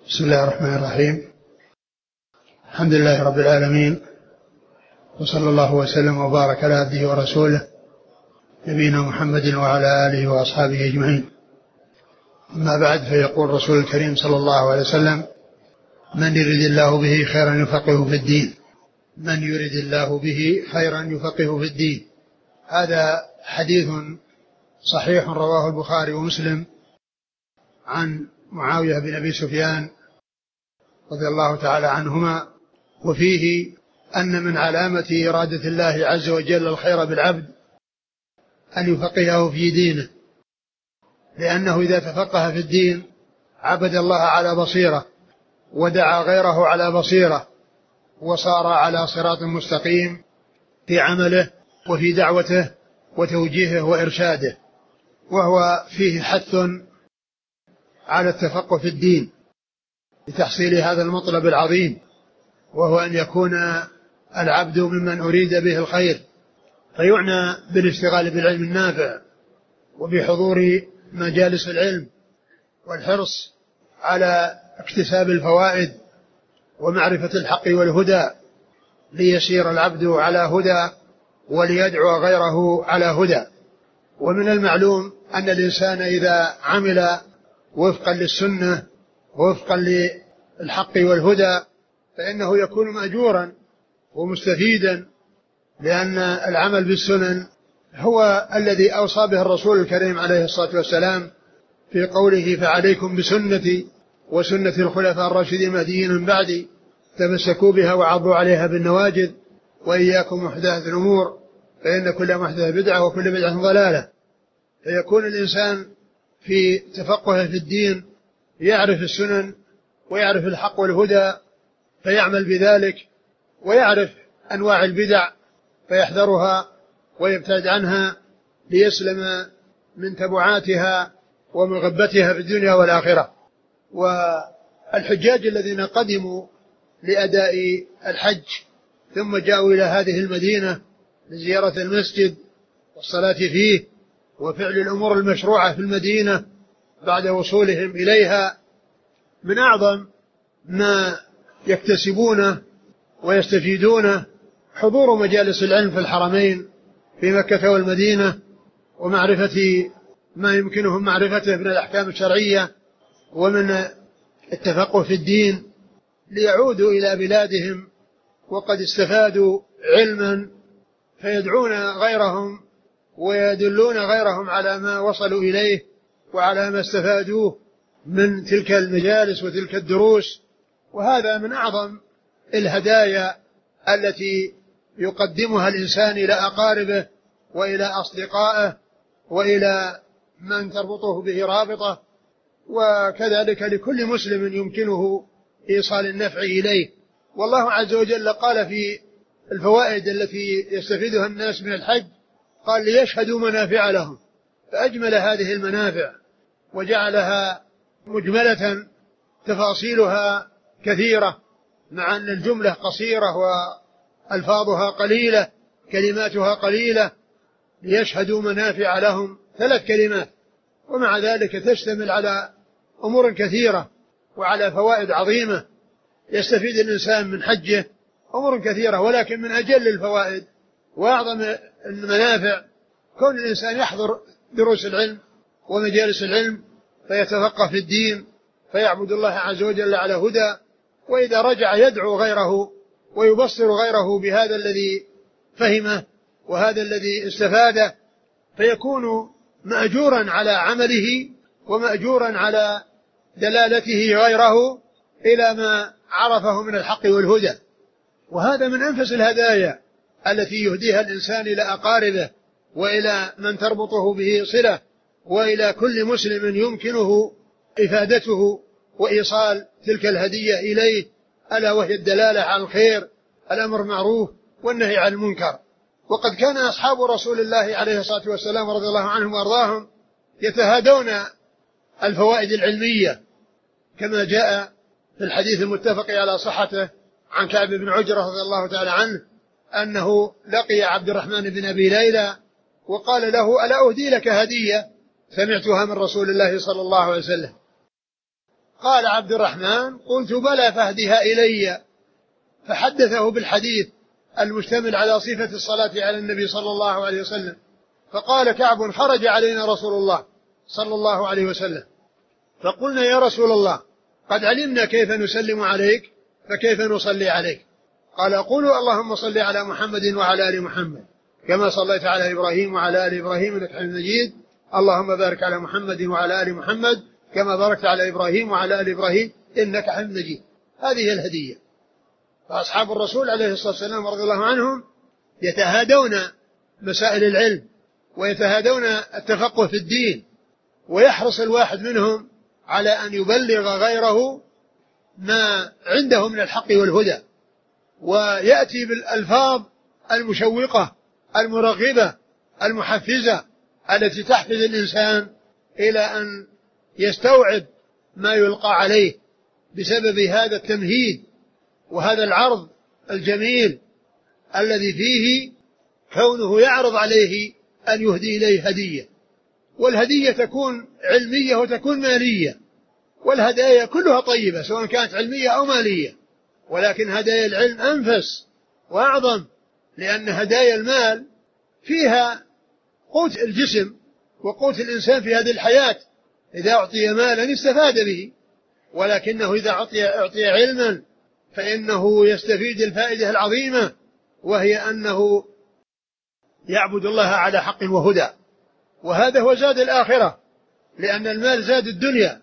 بسم الله الرحمن الرحيم. الحمد لله رب العالمين، وصلى الله وسلم وبارك على عبده ورسوله نبينا محمد وعلى آله وأصحابه أجمعين. أما بعد، فيقول الرسول الكريم صلى الله عليه وسلم: من يرد الله به خيرا يفقهه في الدين. من يرد الله به خيرا يفقهه في الدين. هذا حديث صحيح رواه البخاري ومسلم عن معاوية بن أبي سفيان رضي الله تعالى عنهما، وفيه أن من علامة إرادة الله عز وجل الخير بالعبد أن يفقهه في دينه، لأنه إذا تفقه في الدين عبد الله على بصيرة، ودعا غيره على بصيرة، وصار على صراط مستقيم في عمله وفي دعوته وتوجيهه وإرشاده. وهو فيه حث على التفقه في الدين لتحصيل هذا المطلب العظيم، وهو أن يكون العبد ممن أريد به الخير، فيعنى بالاشتغال بالعلم النافع وبحضور مجالس العلم والحرص على اكتساب الفوائد ومعرفة الحق والهدى، ليسير العبد على هدى وليدعو غيره على هدى. ومن المعلوم أن الإنسان إذا عمل وفقا للسنة ووفقا للحق والهدى فإنه يكون مأجورا ومستفيدا، لأن العمل بالسنن هو الذي أوصى به الرسول الكريم عليه الصلاة والسلام في قوله: فعليكم بسنتي وسنة الخلفاء الراشدين المهديين من بعدي تمسكوا بها وعضوا عليها بالنواجذ وإياكم محدثات الأمور فإن كل محدثة بدعة وكل بدعة ضلالة. فيكون الإنسان في تفقه في الدين يعرف السنن ويعرف الحق والهدى فيعمل بذلك، ويعرف أنواع البدع فيحذرها ويبتعد عنها ليسلم من تبعاتها ومغبتها في الدنيا والآخرة. والحجاج الذين قدموا لأداء الحج ثم جاءوا إلى هذه المدينة لزيارة المسجد والصلاة فيه وفعل الأمور المشروعة في المدينة بعد وصولهم إليها، من أعظم ما يكتسبونه ويستفيدونه حضور مجالس العلم في الحرمين في مكة والمدينة، ومعرفة ما يمكنهم معرفته من الأحكام الشرعية ومن التفقه في الدين، ليعودوا إلى بلادهم وقد استفادوا علما فيدعون غيرهم ويدلون غيرهم على ما وصلوا إليه وعلى ما استفادوه من تلك المجالس وتلك الدروس. وهذا من أعظم الهدايا التي يقدمها الإنسان إلى أقاربه وإلى أصدقائه وإلى من تربطه به رابطة، وكذلك لكل مسلم يمكنه إيصال النفع إليه. والله عز وجل قال في الفوائد التي يستفيدها الناس من الحج، قال: ليشهدوا منافع لهم، فأجمل هذه المنافع وجعلها مجملة تفاصيلها كثيرة، مع أن الجملة قصيرة وألفاظها قليلة كلماتها قليلة. ليشهدوا منافع لهم 3 كلمات، ومع ذلك تشتمل على أمور كثيرة وعلى فوائد عظيمة يستفيد الإنسان من حجه أمور كثيرة، ولكن من أجل الفوائد وأعظم المنافع كون الإنسان يحضر دروس العلم ومجالس العلم فيتفقه في الدين فيعبد الله عز وجل على هدى، وإذا رجع يدعو غيره ويبصر غيره بهذا الذي فهمه وهذا الذي استفاده، فيكون مأجورا على عمله ومأجورا على دلالته غيره إلى ما عرفه من الحق والهدى. وهذا من أنفس الهدايا التي يهديها الإنسان إلى أقاربه وإلى من تربطه به صلة وإلى كل مسلم يمكنه إفادته وإيصال تلك الهدية إليه، ألا وهي الدلالة على الخير، الأمر معروف والنهي عن المنكر. وقد كان أصحاب رسول الله عليه الصلاة والسلام رضي الله عنهم وأرضاهم يتهادون الفوائد العلمية، كما جاء في الحديث المتفق على صحته عن كعب بن عجرة رضي الله تعالى عنه أنه لقي عبد الرحمن بن أبي ليلى وقال له: ألا أهدي لك هدية سمعتها من رسول الله صلى الله عليه وسلم؟ قال عبد الرحمن: قلت: بلى فاهدها إلي. فحدثه بالحديث المشتمل على صفة الصلاة على النبي صلى الله عليه وسلم. فقال كعب: خرج علينا رسول الله صلى الله عليه وسلم، فقلنا: يا رسول الله، قد علمنا كيف نسلم عليك، فكيف نصلي عليك؟ قال: قولوا: اللهم صل على محمد وعلى آل محمد كما صليت على إبراهيم وعلى آل إبراهيم إنك حميد مجيد، اللهم بارك على محمد وعلى آل محمد كما باركت على إبراهيم وعلى آل إبراهيم إنك حميد مجيد. هذه الهدية. فأصحاب الرسول عليه الصلاة والسلام رضي الله عنهم يتهادون مسائل العلم ويتهادون التفقه في الدين، ويحرص الواحد منهم على أن يبلغ غيره ما عنده من الحق والهدى، ويأتي بالألفاظ المشوقة المرغبة المحفزة التي تحفز الإنسان إلى أن يستوعب ما يلقى عليه بسبب هذا التمهيد وهذا العرض الجميل الذي فيه كونه يعرض عليه أن يهدي إليه هدية. والهدية تكون علمية وتكون مالية، والهدايا كلها طيبة سواء كانت علمية أو مالية، ولكن هدايا العلم أنفس وأعظم، لأن هدايا المال فيها قوت الجسم وقوت الإنسان في هذه الحياة، إذا أعطي مالا استفاد به، ولكنه إذا أعطي علما فإنه يستفيد الفائدة العظيمة، وهي أنه يعبد الله على حق وهدى. وهذا هو زاد الآخرة، لأن المال زاد الدنيا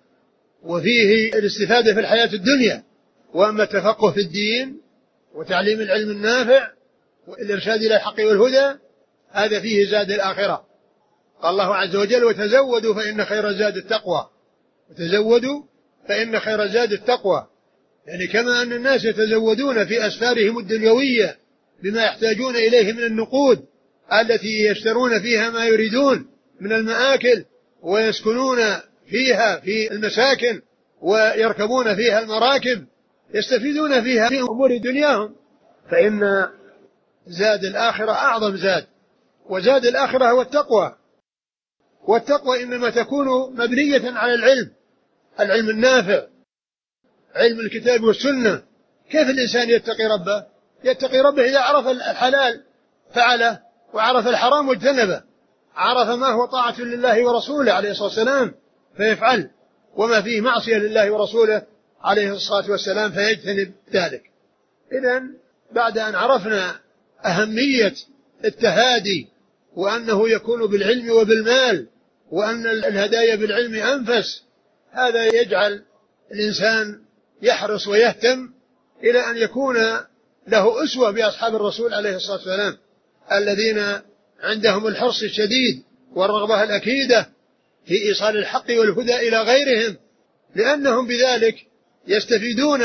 وفيه الاستفادة في الحياة الدنيا، وأما التفقه في الدين وتعليم العلم النافع والإرشاد إلى الحق والهدى هذا فيه زاد الآخرة. قال الله عز وجل: وتزودوا فإن خير الزاد التقوى. وتزودوا فإن خير الزاد التقوى، يعني كما أن الناس يتزودون في أسفارهم الدنيوية بما يحتاجون إليه من النقود التي يشترون فيها ما يريدون من المآكل، ويسكنون فيها في المساكن، ويركبون فيها المراكب يستفيدون فيها في أمور دنياهم، فإن زاد الآخرة أعظم زاد، وزاد الآخرة هو التقوى. والتقوى إنما تكون مبنية على العلم النافع، علم الكتاب والسنة. كيف الإنسان يتقي ربه؟ يتقي ربه إذا عرف الحلال فعله، وعرف الحرام واجتنبه، عرف ما هو طاعة لله ورسوله عليه الصلاة والسلام فيفعل، وما فيه معصية لله ورسوله عليه الصلاة والسلام فيجتنب ذلك. إذن بعد أن عرفنا أهمية التهادي وأنه يكون بالعلم وبالمال، وأن الهدايا بالعلم أنفس، هذا يجعل الإنسان يحرص ويهتم إلى أن يكون له أسوة بأصحاب الرسول عليه الصلاة والسلام الذين عندهم الحرص الشديد والرغبة الأكيدة في إيصال الحق والهدى إلى غيرهم، لأنهم بذلك يستفيدون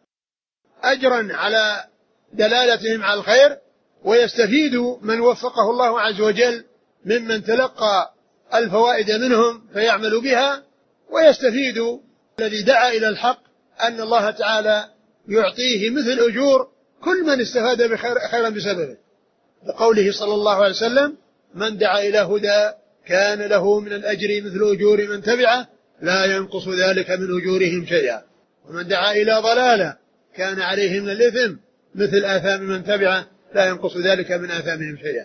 أجرا على دلالتهم على الخير، ويستفيد من وفقه الله عز وجل ممن تلقى الفوائد منهم فيعمل بها، ويستفيد الذي دعا إلى الحق أن الله تعالى يعطيه مثل أجور كل من استفاد خيرا بسببه، لقوله صلى الله عليه وسلم: من دعا إلى هدى كان له من الأجر مثل أجور من تبعه لا ينقص ذلك من أجورهم شيئا، ومن دعا إلى ضلالة كان عليه من الإثم مثل آثام من تبعه لا ينقص ذلك من آثامهم شيئا.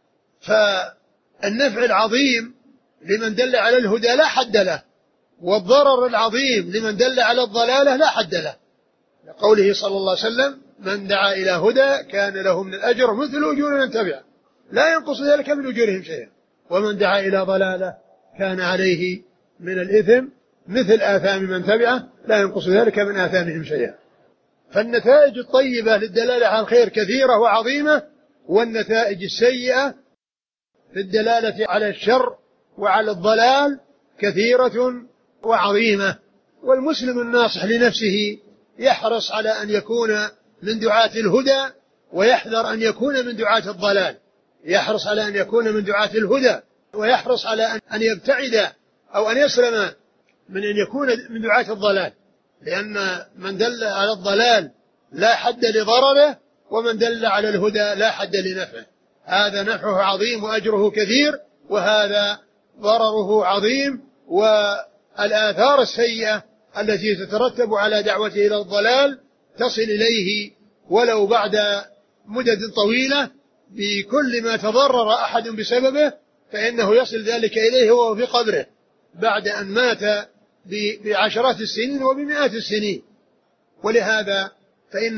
فالنفع العظيم لمن دل على الهدى لا حد له، والضرر العظيم لمن دل على الضلالة لا حد له، لقوله صلى الله عليه وسلم: من دعا إلى هدى كان له من الأجر مثل أجور من تبعه لا ينقص ذلك من أجورهم شيئا، ومن دعا إلى ضلالة كان عليه من الإثم مثل آثام من تبعه لا ينقص ذلك من آثامهم شيئا. فالنتائج الطيبة للدلالة على الخير كثيرة وعظيمة، والنتائج السيئة للدلالة على الشر وعلى الضلال كثيرة وعظيمة. والمسلم الناصح لنفسه يحرص على أن يكون من دعاة الهدى، ويحذر أن يكون من دعاة الضلال، يحرص على أن يكون من دعاة الهدى، ويحرص على أن يبتعد أو أن يسلم من أن يكون من دعاة الضلال، لأن من دل على الضلال لا حد لضرره، ومن دل على الهدى لا حد لنفعه، هذا نفعه عظيم وأجره كثير، وهذا ضرره عظيم والآثار السيئة التي تترتب على دعوته إلى الضلال تصل إليه ولو بعد مدد طويلة، بكل ما تضرر أحد بسببه فإنه يصل ذلك إليه وهو في قبره بعد أن مات بعشرات السنين وبمئات السنين. ولهذا فإن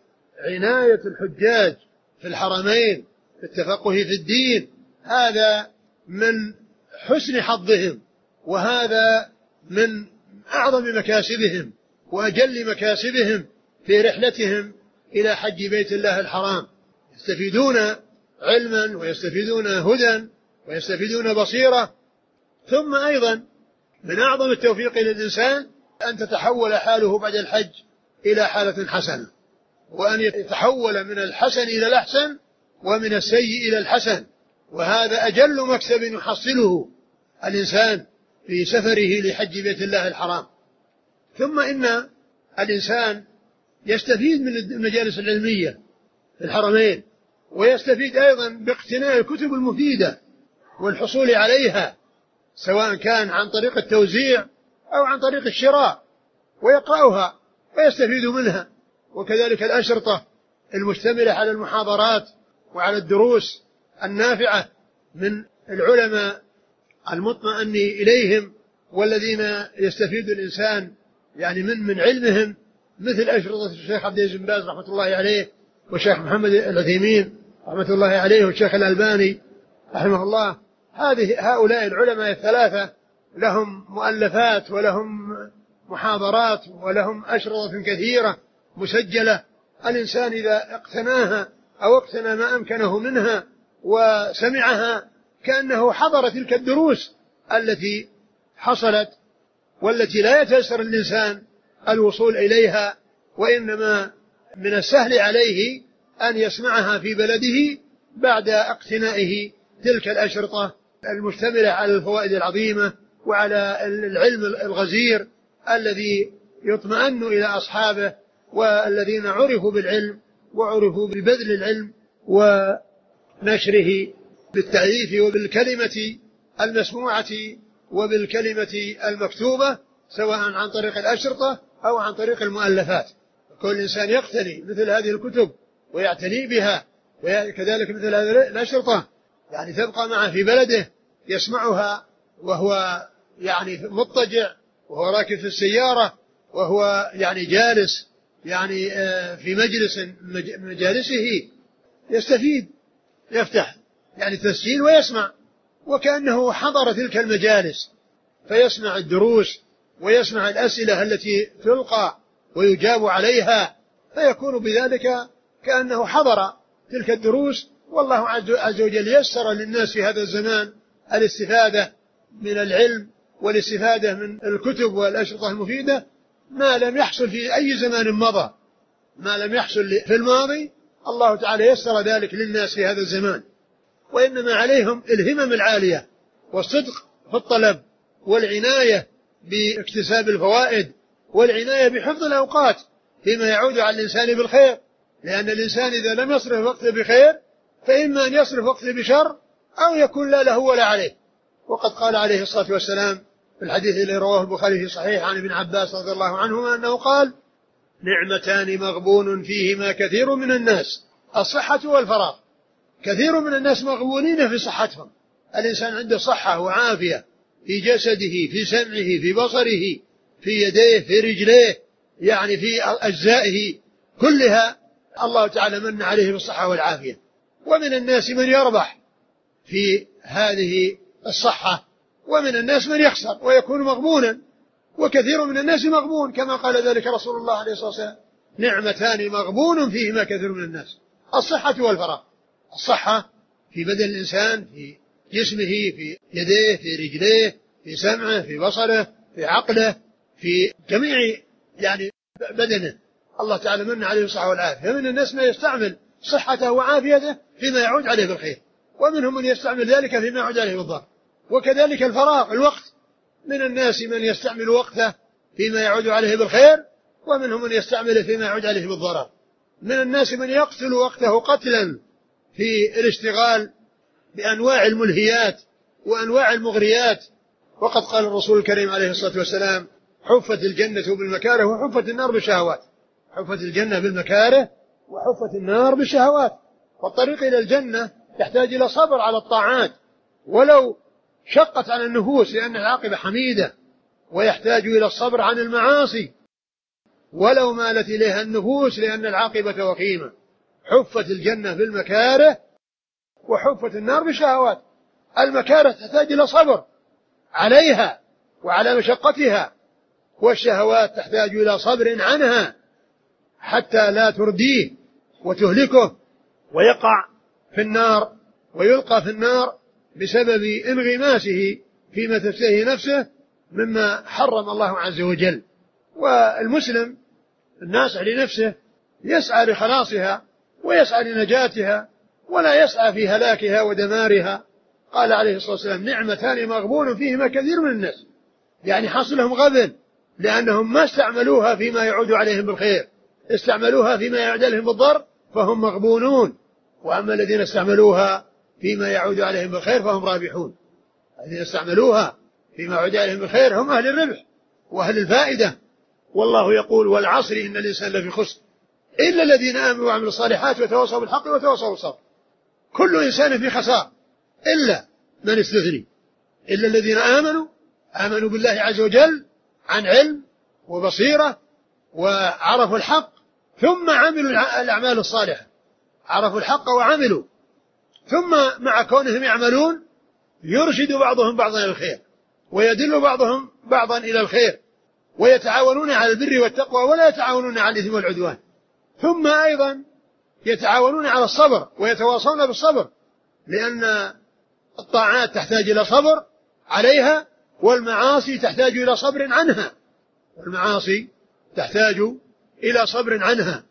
عناية الحجاج في الحرمين في التفقه في الدين هذا من حسن حظهم، وهذا من أعظم مكاسبهم وأجل مكاسبهم في رحلتهم إلى حج بيت الله الحرام. يستفيدون علما ويستفيدون هدى ويستفيدون بصيرة. ثم أيضا من أعظم التوفيق للإنسان أن تتحول حاله بعد الحج إلى حالة حسنة، وأن يتحول من الحسن إلى الأحسن ومن السيء إلى الحسن، وهذا أجل مكسب يحصله الإنسان في سفره لحج بيت الله الحرام. ثم إن الإنسان يستفيد من المجالس العلمية في الحرمين، ويستفيد أيضا باقتناء الكتب المفيدة والحصول عليها، سواء كان عن طريق التوزيع أو عن طريق الشراء، ويقرأها ويستفيد منها. وكذلك الأشرطة المشتملة على المحاضرات وعلى الدروس النافعة من العلماء المطمئن إليهم والذين يستفيد الإنسان يعني من علمهم، مثل أشرطة الشيخ عبد العزيز بن باز رحمة الله عليه، والشيخ محمد العثيمين رحمة الله عليه، والشيخ الألباني رحمه الله. هؤلاء العلماء الثلاثة لهم مؤلفات ولهم محاضرات ولهم أشرطة كثيرة مسجلة. الإنسان إذا اقتناها أو اقتنى ما أمكنه منها وسمعها كأنه حضر تلك الدروس التي حصلت والتي لا يتيسر الإنسان الوصول إليها، وإنما من السهل عليه أن يسمعها في بلده بعد اقتنائه تلك الأشرطة المشتملة على الفوائد العظيمة وعلى العلم الغزير الذي يطمئن إلى أصحابه، والذين عرفوا بالعلم وعرفوا ببذل العلم ونشره بالتعريف وبالكلمة المسموعة وبالكلمة المكتوبة، سواء عن طريق الأشرطة أو عن طريق المؤلفات. كل إنسان يقتني مثل هذه الكتب ويعتني بها، وكذلك مثل هذه الأشرطة يعني تبقى معه في بلده يسمعها وهو يعني مضطجع، وهو راكب في السيارة، وهو يعني جالس يعني في مجلس مجالسه يستفيد، يفتح يعني تسجيل ويسمع وكأنه حضر تلك المجالس، فيسمع الدروس ويسمع الأسئلة التي تلقى ويجاب عليها، فيكون بذلك كأنه حضر تلك الدروس. والله عز وجل يسر للناس في هذا الزمان الاستفادة من العلم والاستفادة من الكتب والأشرطة المفيدة ما لم يحصل في أي زمان مضى، ما لم يحصل في الماضي الله تعالى يسر ذلك للناس في هذا الزمان. وإنما عليهم الهمم العالية والصدق في الطلب والعناية باكتساب الفوائد والعناية بحفظ الأوقات فيما يعود على الإنسان بالخير، لأن الإنسان إذا لم يصرف وقته بخير فإما أن يصرف وقته بشر أو يكون لا له ولا عليه. وقد قال عليه الصلاة والسلام في الحديث الذي رواه البخاري في صحيح عن ابن عباس رضي الله عنهما أنه قال: نعمتان مغبون فيهما كثير من الناس، الصحة والفراغ. كثير من الناس مغبونين في صحتهم، الإنسان عنده صحة وعافية في جسده، في سمعه، في بصره، في يديه، في رجليه، يعني في أجزائه كلها الله تعالى من عليه بالصحة والعافية. ومن الناس من يربح في هذه الصحة، ومن الناس من يخسر ويكون مغبونا، وكثير من الناس مغبون كما قال ذلك رسول الله عليه الصلاة والسلام: نعمتان مغبون فيهما كثير من الناس، الصحة والفراغ. الصحة في بدن الإنسان، في جسمه، في يديه، في رجليه، في سمعه، في بصره، في عقله، في جميع يعني بدنه، الله تعالى من عليه الصحة والعافية. من الناس من يستعمل صحته وعافيته فيما يعود عليه بالخير، ومنهم من يستعمل ذلك فيما يعود عليه بالضر. وكذلك الفراغ، الوقت، من الناس من يستعمل وقته فيما يعود عليه بالخير، ومنهم من يستعمله فيما يعود عليه بالضرر. من الناس من يقتل وقته قتلا في الاشتغال بأنواع الملهيات وأنواع المغريات. وقد قال الرسول الكريم عليه الصلاة والسلام حفت الجنة بالمكاره وحفت النار بالشهوات. حفت الجنة بالمكاره وحفت النار بالشهوات. والطريق إلى الجنة يحتاج إلى صبر على الطاعات ولو شقت على النفوس لأن العاقبة حميدة، ويحتاج إلى الصبر عن المعاصي ولو مالت إليها النفوس لأن العاقبة وخيمة. حفت الجنة بالمكاره وحفت النار بالشهوات. المكاره تحتاج إلى صبر عليها وعلى مشقتها، والشهوات تحتاج إلى صبر عنها حتى لا ترديه وتهلكه ويقع في النار ويلقى في النار بسبب انغماسه فيما تشتهي نفسه مما حرم الله عز وجل. والمسلم الناصح لنفسه يسعى لخلاصها ويسعى لنجاتها ولا يسعى في هلاكها ودمارها. قال عليه الصلاة والسلام: نعمتان مغبون فيهما كثير من الناس، يعني حصلهم غبن لأنهم ما استعملوها فيما يعود عليهم بالخير، استعملوها فيما يعود عليهم بالضر فهم مغبونون، وأما الذين استعملوها فيما يعود عليهم بالخير فهم رابحون. الذين استعملوها فيما يعود عليهم بالخير هم أهل الربح وأهل الفائدة. والله يقول: والعصر إن الإنسان لفي خسر إلا الذين آمنوا وعملوا الصالحات وتواصوا بالحق وتواصوا بالصبر. كل إنسان في خسار إلا من استثني، إلا الذين آمنوا بالله عز وجل عن علم وبصيرة وعرفوا الحق ثم عملوا الأعمال الصالحة. عرفوا الحق وعملوا، ثم مع كونهم يعملون يرشد بعضهم بعضا إلى الخير ويدل بعضهم بعضا إلى الخير، ويتعاونون على البر والتقوى ولا يتعاونون على الإثم والعدوان. ثم أيضا يتعاونون على الصبر ويتواصون بالصبر، لأن الطاعات تحتاج إلى صبر عليها والمعاصي تحتاج إلى صبر عنها. والمعاصي تحتاج إلى صبر عنها.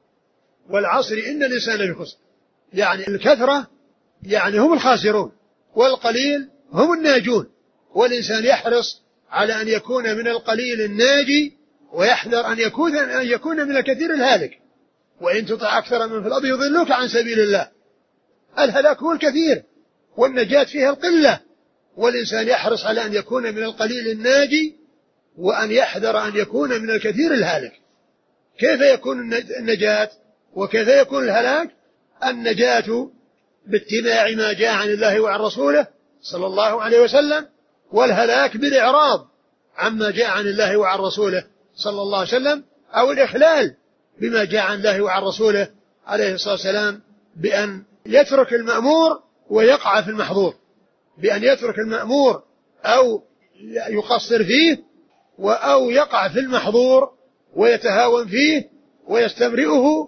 والعصر إن الإنسان لفي خسر، يعني الكثرة يعني هم الخاسرون والقليل هم الناجون. والإنسان يحرص على أن يكون من القليل الناجي ويحذر أن يكون من الكثير الهالك. وإن تطع أكثر من في الأرض يضلوك عن سبيل الله. الهلاك هو الكثير والنجاة فيها القلة، والإنسان يحرص على أن يكون من القليل الناجي وأن يحذر أن يكون من الكثير الهالك. كيف يكون النجاة وكيف يكون الهلاك؟ النجاة باتباع ما جاء عن الله وعن رسوله صلى الله عليه وسلم، والهلاك بالإعراض عما جاء عن الله وعن رسوله صلى الله عليه وسلم، أو الإخلال بما جاء عن الله وعن رسوله عليه الصلاة والسلام بأن يترك المأمور ويقع في المحظور، بأن يترك المأمور أو يقصر فيه أو يقع في المحظور ويتهاون فيه ويستمرئه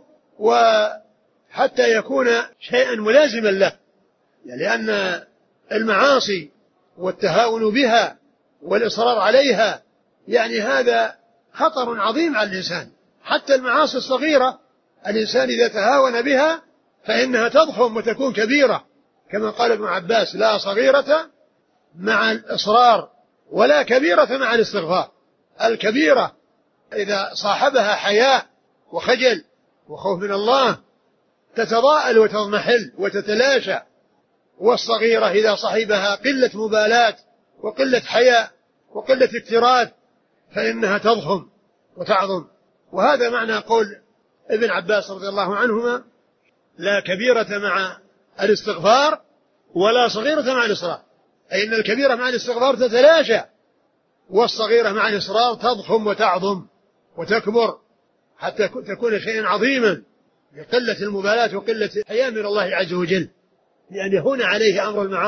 وحتى يكون شيئا ملازما له. لأن المعاصي والتهاون بها والإصرار عليها يعني هذا خطر عظيم على الإنسان. حتى المعاصي الصغيرة الإنسان إذا تهاون بها فإنها تضخم وتكون كبيرة، كما قال ابن عباس: لا صغيرة مع الإصرار ولا كبيرة مع الاستغفار. الكبيرة إذا صاحبها حياء وخجل وخوف من الله تتضاءل وتضمحل وتتلاشى، والصغيرة إذا صاحبها قلة مبالاة وقلة حياء وقلة اكتراث فإنها تضخم وتعظم. وهذا معنى قول ابن عباس رضي الله عنهما: لا كبيرة مع الاستغفار ولا صغيرة مع الإصرار، أي أن الكبيرة مع الاستغفار تتلاشى والصغيرة مع الإصرار تضخم وتعظم وتكبر حتى تكون شيئا عظيما لقلة المبالاة وقلة الحياء من الله عز وجل، لأن يهون عليه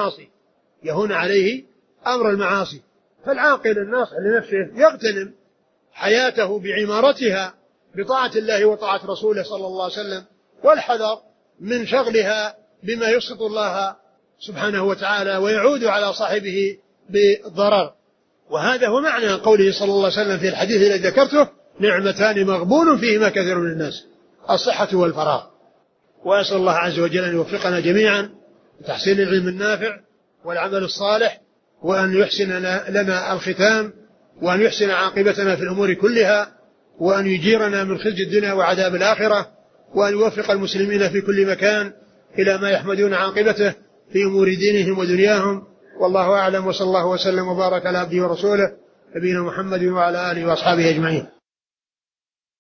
أمر المعاصي. فالعاقل الناصح لنفسه يغتنم حياته بعمارتها بطاعة الله وطاعة رسوله صلى الله عليه وسلم، والحذر من شغلها بما يسخط الله سبحانه وتعالى ويعود على صاحبه بالضرر. وهذا هو معنى قوله صلى الله عليه وسلم في الحديث الذي ذكرته: نعمتان مغبون فيهما كثير من الناس، الصحة والفراغ. وأسأل الله عز وجل أن يوفقنا جميعا لتحصيل العلم النافع والعمل الصالح، وأن يحسن لنا الختام، وأن يحسن عاقبتنا في الأمور كلها، وأن يجيرنا من خزي الدنيا وعذاب الآخرة، وأن يوفق المسلمين في كل مكان إلى ما يحمدون عاقبته في أمور دينهم ودنياهم. والله أعلم، وصلى الله وسلم وبارك على عبده ورسوله نبينا محمد وعلى آله وأصحابه أجمعين.